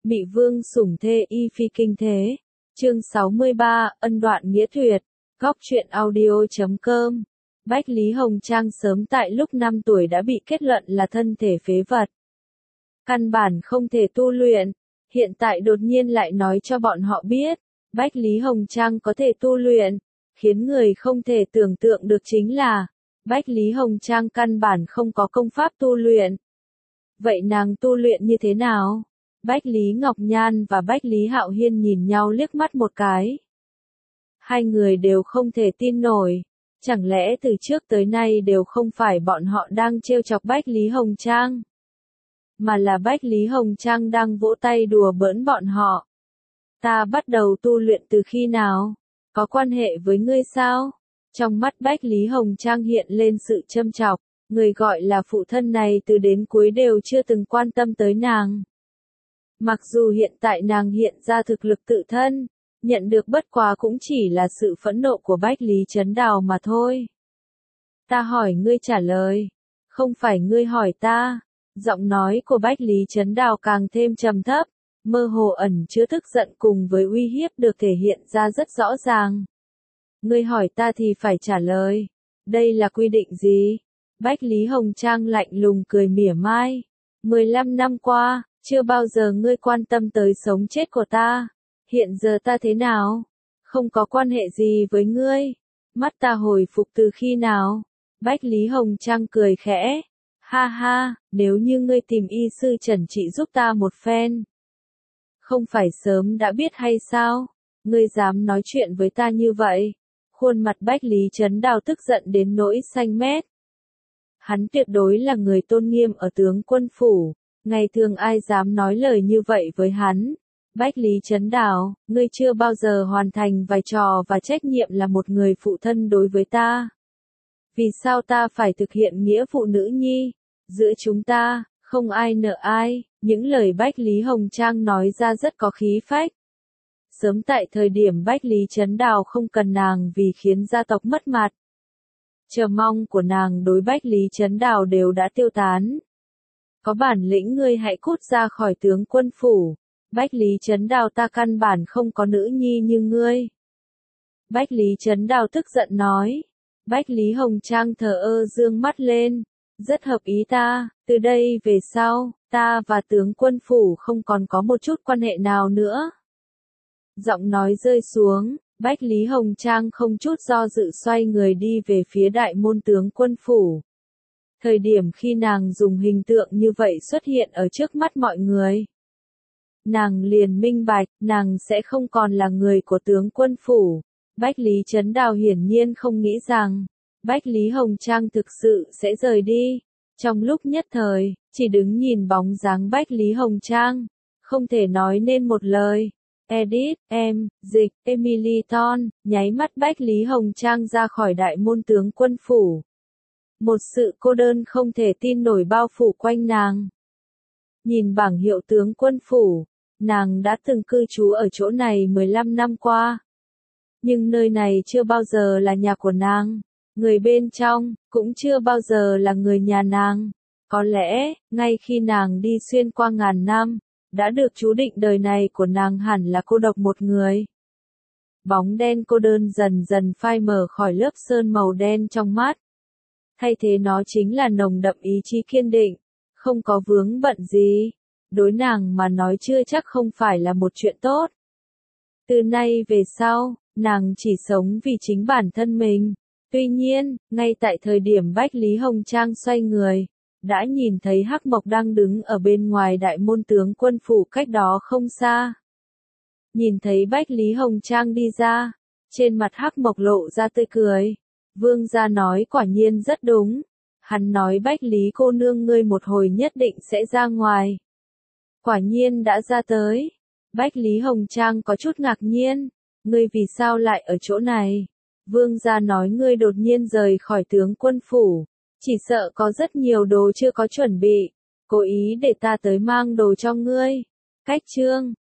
Mị vương sủng thê y phi kinh thế. Chương 63, ân đoạn nghĩa tuyệt. Góc truyện audio.com. Bách Lý Hồng Trang sớm tại lúc 5 tuổi đã bị kết luận là thân thể phế vật. Căn bản không thể tu luyện. Hiện tại đột nhiên lại nói cho bọn họ biết, Bách Lý Hồng Trang có thể tu luyện. Khiến người không thể tưởng tượng được chính là, Bách Lý Hồng Trang căn bản không có công pháp tu luyện. Vậy nàng tu luyện như thế nào? Bách Lý Ngọc Nhan và Bách Lý Hạo Hiên nhìn nhau liếc mắt một cái. Hai người đều không thể tin nổi. Chẳng lẽ từ trước tới nay đều không phải bọn họ đang trêu chọc Bách Lý Hồng Trang, mà là Bách Lý Hồng Trang đang vỗ tay đùa bỡn bọn họ. Ta bắt đầu tu luyện từ khi nào? Có quan hệ với ngươi sao? Trong mắt Bách Lý Hồng Trang hiện lên sự châm chọc. Người gọi là phụ thân này từ đến cuối đều chưa từng quan tâm tới nàng. Mặc dù hiện tại nàng hiện ra thực lực tự thân, nhận được bất quá cũng chỉ là sự phẫn nộ của Bách Lý Chấn Đào mà thôi. Ta hỏi ngươi trả lời, không phải ngươi hỏi ta. Giọng nói của Bách Lý Chấn Đào càng thêm trầm thấp, mơ hồ ẩn chứa tức giận cùng với uy hiếp được thể hiện ra rất rõ ràng. Ngươi hỏi ta thì phải trả lời. Đây là quy định gì? Bách Lý Hồng Trang lạnh lùng cười mỉa mai. 15 năm qua, chưa bao giờ ngươi quan tâm tới sống chết của ta. Hiện giờ ta thế nào? Không có quan hệ gì với ngươi. Mắt ta hồi phục từ khi nào? Bách Lý Hồng Trang cười khẽ. Ha ha, nếu như ngươi tìm y sư trần trị giúp ta một phen. Không phải sớm đã biết hay sao? Ngươi dám nói chuyện với ta như vậy? Khuôn mặt Bách Lý Chấn Đào tức giận đến nỗi xanh mét. Hắn tuyệt đối là người tôn nghiêm ở tướng quân phủ. Ngày thường ai dám nói lời như vậy với hắn. Bách Lý Chấn Đào, ngươi chưa bao giờ hoàn thành vai trò và trách nhiệm là một người phụ thân đối với ta. Vì sao ta phải thực hiện nghĩa vụ nữ nhi? Giữa chúng ta, không ai nợ ai. Những lời Bách Lý Hồng Trang nói ra rất có khí phách. Sớm tại thời điểm Bách Lý Chấn Đào không cần nàng vì khiến gia tộc mất mặt. Chờ mong của nàng đối Bách Lý Chấn Đào đều đã tiêu tán. Có bản lĩnh ngươi hãy cút ra khỏi tướng quân phủ. Bách Lý Chấn Đào ta căn bản không có nữ nhi như ngươi. Bách Lý Chấn Đào tức giận nói. Bách Lý Hồng Trang thờ ơ dương mắt lên. Rất hợp ý ta, từ đây về sau, ta và tướng quân phủ không còn có một chút quan hệ nào nữa. Giọng nói rơi xuống, Bách Lý Hồng Trang không chút do dự xoay người đi về phía đại môn tướng quân phủ. Thời điểm khi nàng dùng hình tượng như vậy xuất hiện ở trước mắt mọi người. Nàng liền minh bạch, nàng sẽ không còn là người của tướng quân phủ. Bách Lý Chấn Đào hiển nhiên không nghĩ rằng, Bách Lý Hồng Trang thực sự sẽ rời đi. Trong lúc nhất thời, chỉ đứng nhìn bóng dáng Bách Lý Hồng Trang, không thể nói nên một lời. Edit, dịch, Emily Ton, nháy mắt Bách Lý Hồng Trang ra khỏi đại môn tướng quân phủ. Một sự cô đơn không thể tin nổi bao phủ quanh nàng. Nhìn bảng hiệu tướng quân phủ, nàng đã từng cư trú ở chỗ này 15 năm qua. Nhưng nơi này chưa bao giờ là nhà của nàng. Người bên trong, cũng chưa bao giờ là người nhà nàng. Có lẽ, ngay khi nàng đi xuyên qua ngàn năm, đã được chú định đời này của nàng hẳn là cô độc một người. Bóng đen cô đơn dần dần phai mờ khỏi lớp sơn màu đen trong mắt. Thay thế nó chính là nồng đậm ý chí kiên định, không có vướng bận gì. Đối nàng mà nói chưa chắc không phải là một chuyện tốt. Từ nay về sau, nàng chỉ sống vì chính bản thân mình. Tuy nhiên, ngay tại thời điểm Bách Lý Hồng Trang xoay người, đã nhìn thấy Hắc Mộc đang đứng ở bên ngoài đại môn tướng quân phủ cách đó không xa. Nhìn thấy Bách Lý Hồng Trang đi ra, trên mặt Hắc Mộc lộ ra tươi cười. Vương gia nói quả nhiên rất đúng. Hắn nói Bách Lý cô nương ngươi một hồi nhất định sẽ ra ngoài. Quả nhiên đã ra tới. Bách Lý Hồng Trang có chút ngạc nhiên. Ngươi vì sao lại ở chỗ này? Vương gia nói ngươi đột nhiên rời khỏi tướng quân phủ. Chỉ sợ có rất nhiều đồ chưa có chuẩn bị. Cố ý để ta tới mang đồ cho ngươi. Cách chương.